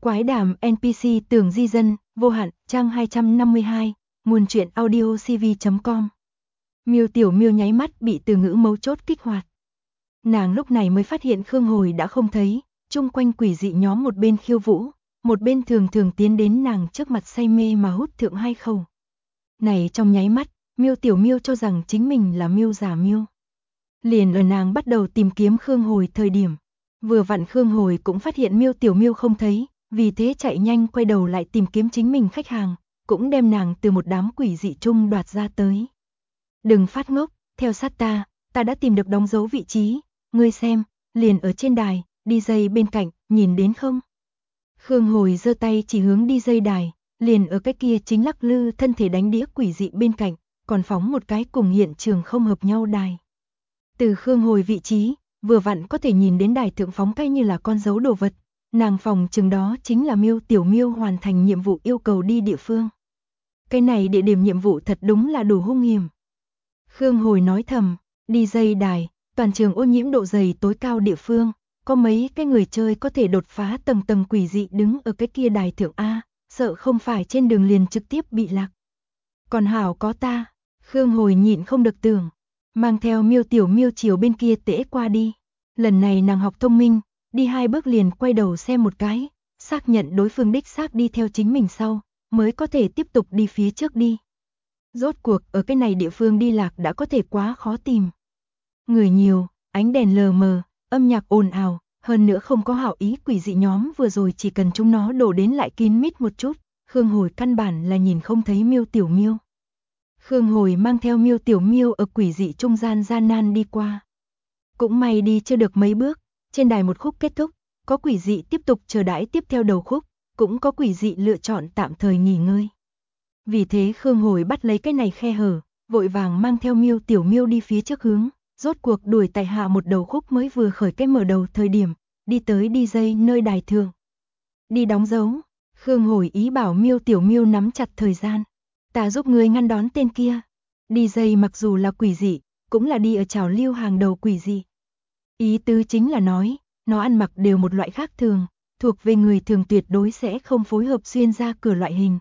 Quái đàm NPC tưởng di dân, vô hạn, trang 252, nguồn truyện audio cv.com. Miêu Tiểu Miêu nháy mắt bị từ ngữ mấu chốt kích hoạt. Nàng lúc này mới phát hiện Khương Hồi đã không thấy, chung quanh quỷ dị nhóm một bên khiêu vũ, một bên thường thường tiến đến nàng trước mặt say mê mà hút thượng hai khẩu. Này trong nháy mắt, Miêu Tiểu Miêu cho rằng chính mình là Miêu giả Miêu. Liền ở nàng bắt đầu tìm kiếm Khương Hồi thời điểm, vừa vặn Khương Hồi cũng phát hiện Miêu Tiểu Miêu không thấy, vì thế chạy nhanh quay đầu lại tìm kiếm chính mình khách hàng, cũng đem nàng từ một đám quỷ dị chung đoạt ra tới. Đừng phát ngốc, theo sát ta đã tìm được đóng dấu vị trí, ngươi xem, liền ở trên đài, DJ bên cạnh, nhìn đến không? Khương Hồi giơ tay chỉ hướng DJ đài, liền ở cái kia chính lắc lư thân thể đánh đĩa quỷ dị bên cạnh, còn phóng một cái cùng hiện trường không hợp nhau đài. Từ Khương Hồi vị trí, vừa vặn có thể nhìn đến đài thượng phóng cái như là con dấu đồ vật, nàng phòng chừng đó chính là Miêu Tiểu Miêu hoàn thành nhiệm vụ yêu cầu đi địa phương. Cái này địa điểm nhiệm vụ thật đúng là đủ hung hiểm. Khương Hồi nói thầm, DJ đài, toàn trường ô nhiễm độ dày tối cao địa phương, có mấy cái người chơi có thể đột phá tầng tầng quỷ dị đứng ở cái kia đài thượng A, sợ không phải trên đường liền trực tiếp bị lạc. Còn hảo có ta, Khương Hồi nhịn không được tưởng, mang theo Miêu Tiểu Miêu chiều bên kia tễ qua đi. Lần này nàng học thông minh, đi 2 bước liền quay đầu xem một cái, xác nhận đối phương đích xác đi theo chính mình sau, mới có thể tiếp tục đi phía trước đi. Rốt cuộc ở cái này địa phương đi lạc đã có thể quá khó tìm. Người nhiều, ánh đèn lờ mờ, âm nhạc ồn ào, hơn nữa không có hảo ý quỷ dị nhóm vừa rồi chỉ cần chúng nó đổ đến lại kín mít một chút, Khương Hồi căn bản là nhìn không thấy Miêu Tiểu Miêu. Khương Hồi mang theo Miêu Tiểu Miêu ở quỷ dị trung gian gian nan đi qua. Cũng may đi chưa được mấy bước, trên đài một khúc kết thúc, có quỷ dị tiếp tục chờ đãi tiếp theo đầu khúc, cũng có quỷ dị lựa chọn tạm thời nghỉ ngơi. Vì thế Khương Hồi bắt lấy cái này khe hở, vội vàng mang theo Miêu Tiểu Miêu đi phía trước hướng, rốt cuộc đuổi tại hạ một đầu khúc mới vừa khởi cái mở đầu thời điểm, đi tới DJ nơi đài thượng. Đi đóng dấu, Khương Hồi ý bảo Miêu Tiểu Miêu nắm chặt thời gian, ta giúp ngươi ngăn đón tên kia. DJ mặc dù là quỷ dị, cũng là đi ở trào lưu hàng đầu quỷ dị. Ý tứ chính là nói, nó ăn mặc đều một loại khác thường, thuộc về người thường tuyệt đối sẽ không phối hợp xuyên ra cửa loại hình.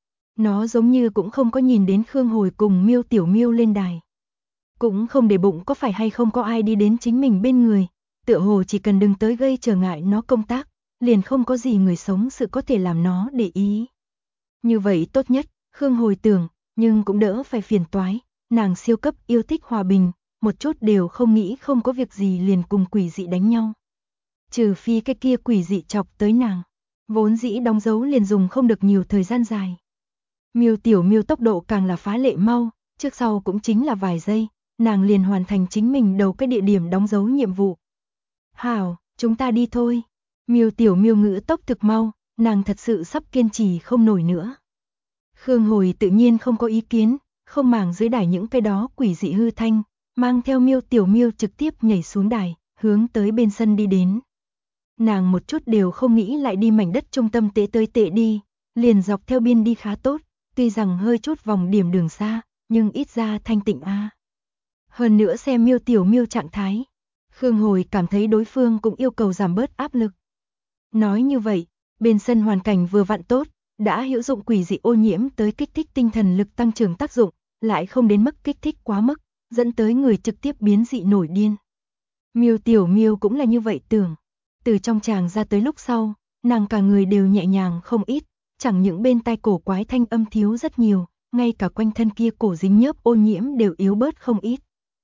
Nó giống như cũng không có nhìn đến Khương Hồi cùng Miêu Tiểu Miêu lên đài. Cũng không để bụng có phải hay không có ai đi đến chính mình bên người, tựa hồ chỉ cần đừng tới gây trở ngại nó công tác, liền không có gì người sống sự có thể làm nó để ý. Như vậy tốt nhất, Khương Hồi tưởng, nhưng cũng đỡ phải phiền toái, nàng siêu cấp yêu thích hòa bình, một chút đều không nghĩ không có việc gì liền cùng quỷ dị đánh nhau. Trừ phi cái kia quỷ dị chọc tới nàng, vốn dĩ đóng dấu liền dùng không được nhiều thời gian dài. Miêu Tiểu Miêu tốc độ càng là phá lệ mau, trước sau cũng chính là vài giây, nàng liền hoàn thành chính mình đầu cái địa điểm đóng dấu nhiệm vụ. Hảo, chúng ta đi thôi. Miêu Tiểu Miêu ngữ tốc thực mau, nàng thật sự sắp kiên trì không nổi nữa. Khương Hồi tự nhiên không có ý kiến, không màng dưới đài những cái đó quỷ dị hư thanh, mang theo Miêu Tiểu Miêu trực tiếp nhảy xuống đài, hướng tới bên sân đi đến. Nàng một chút đều không nghĩ lại đi mảnh đất trung tâm tệ tới tệ đi, liền dọc theo biên đi khá tốt, tuy rằng hơi chút vòng điểm đường xa, nhưng ít ra thanh tịnh a. Hơn nữa xem Miêu Tiểu Miêu trạng thái, Khương Hồi cảm thấy đối phương cũng yêu cầu giảm bớt áp lực. Nói như vậy, bên sân hoàn cảnh vừa vặn tốt, đã hữu dụng quỷ dị ô nhiễm tới kích thích tinh thần lực tăng trưởng tác dụng, lại không đến mức kích thích quá mức, dẫn tới người trực tiếp biến dị nổi điên. Miêu Tiểu Miêu cũng là như vậy tưởng, từ trong tràng ra tới lúc sau, nàng cả người đều nhẹ nhàng không ít, chẳng những bên tai cổ quái thanh âm thiếu rất nhiều, ngay cả quanh thân kia cổ dính nhớp ô nhiễm đều yếu bớt không ít.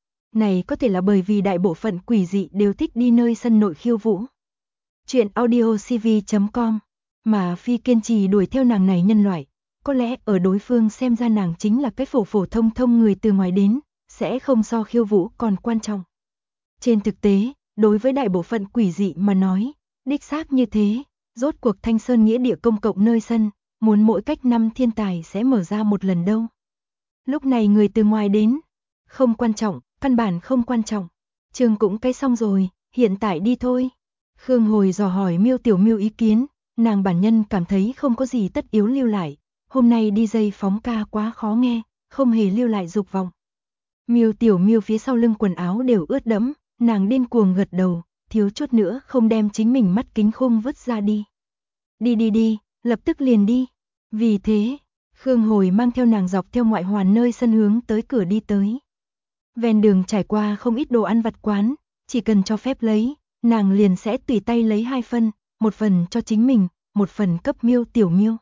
Này có thể là bởi vì đại bộ phận quỷ dị đều thích đi nơi sân nội khiêu vũ. Chuyện audio cv.com, mà phi kiên trì đuổi theo nàng này nhân loại, có lẽ ở đối phương xem ra nàng chính là cái phổ phổ thông thông người từ ngoài đến, sẽ không so khiêu vũ còn quan trọng. Trên thực tế, đối với đại bộ phận quỷ dị mà nói, đích xác như thế, rốt cuộc Thanh Sơn nghĩa địa công cộng nơi sân, muốn mỗi cách 5 thiên tài sẽ mở ra một lần đâu. Lúc này người từ ngoài đến, không quan trọng, căn bản không quan trọng. Trường cũng cái xong rồi, hiện tại đi thôi. Khương Hồi dò hỏi Miêu Tiểu Miêu ý kiến, nàng bản nhân cảm thấy không có gì tất yếu lưu lại, hôm nay DJ phóng ca quá khó nghe, không hề lưu lại dục vọng. Miêu Tiểu Miêu phía sau lưng quần áo đều ướt đẫm, nàng điên cuồng gật đầu, thiếu chút nữa không đem chính mình mắt kính khung vứt ra đi. Đi, lập tức liền đi. Vì thế, Khương Hồi mang theo nàng dọc theo ngoại hoàn nơi sân hướng tới cửa đi tới. Ven đường trải qua không ít đồ ăn vặt quán, chỉ cần cho phép lấy, nàng liền sẽ tùy tay lấy 2 phần, một phần cho chính mình, một phần cấp Miêu Tiểu Miêu.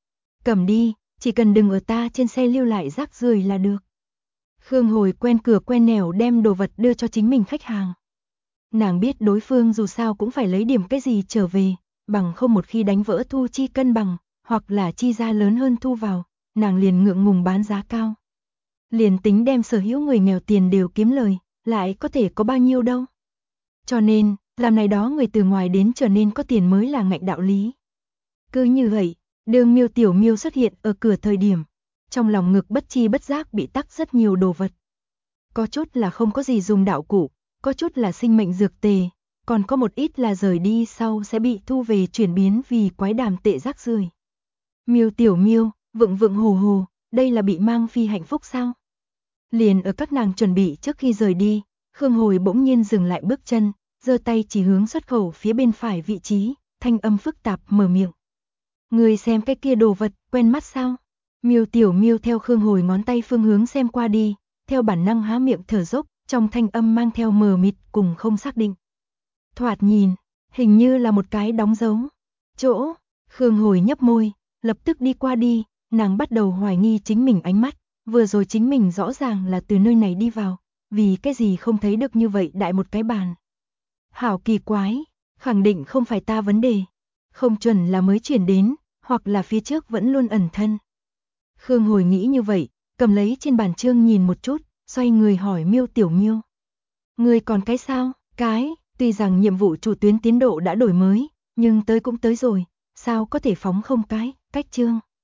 Cầm đi, chỉ cần đừng ở ta trên xe lưu lại rác rưởi là được. Khương Hồi quen cửa quen nẻo đem đồ vật đưa cho chính mình khách hàng. Nàng biết đối phương dù sao cũng phải lấy điểm cái gì trở về, bằng không một khi đánh vỡ thu chi cân bằng, hoặc là chi ra lớn hơn thu vào, nàng liền ngượng ngùng bán giá cao. Liền tính đem sở hữu người nghèo tiền đều kiếm lời, lại có thể có bao nhiêu đâu. Cho nên, làm này đó người từ ngoài đến trở nên có tiền mới là ngạnh đạo lý. Cứ như vậy, đường Miêu Tiểu Miêu xuất hiện ở cửa thời điểm, trong lòng ngực bất chi bất giác bị tắc rất nhiều đồ vật. Có chút là không có gì dùng đạo cụ, có chút là sinh mệnh dược tề, còn có một ít là rời đi sau sẽ bị thu về chuyển biến vì quái đàm tệ rác rưởi. Miêu Tiểu Miêu, vựng hồ hồ, đây là bị mang phi hạnh phúc sao? Liền ở các nàng chuẩn bị trước khi rời đi, Khương Hồi bỗng nhiên dừng lại bước chân, giơ tay chỉ hướng xuất khẩu phía bên phải vị trí, thanh âm phức tạp mở miệng. Người xem cái kia đồ vật, quen mắt sao? Miêu Tiểu Miêu theo Khương Hồi ngón tay phương hướng xem qua đi, theo bản năng há miệng thở dốc, trong thanh âm mang theo mờ mịt cùng không xác định. Thoạt nhìn, hình như là một cái đóng dấu. Chỗ, Khương Hồi nhấp môi, lập tức đi qua đi, nàng bắt đầu hoài nghi chính mình ánh mắt, vừa rồi chính mình rõ ràng là từ nơi này đi vào, vì cái gì không thấy được như vậy đại một cái bàn. Hảo kỳ quái, khẳng định không phải ta vấn đề, không chuẩn là mới chuyển đến, hoặc là phía trước vẫn luôn ẩn thân. Khương Hồi nghĩ như vậy, cầm lấy trên bàn chương nhìn một chút, xoay người hỏi Miêu Tiểu Miêu. Người còn cái sao? Cái, tuy rằng nhiệm vụ chủ tuyến tiến độ đã đổi mới, nhưng tới cũng tới rồi, sao có thể phóng không cái, cách chương.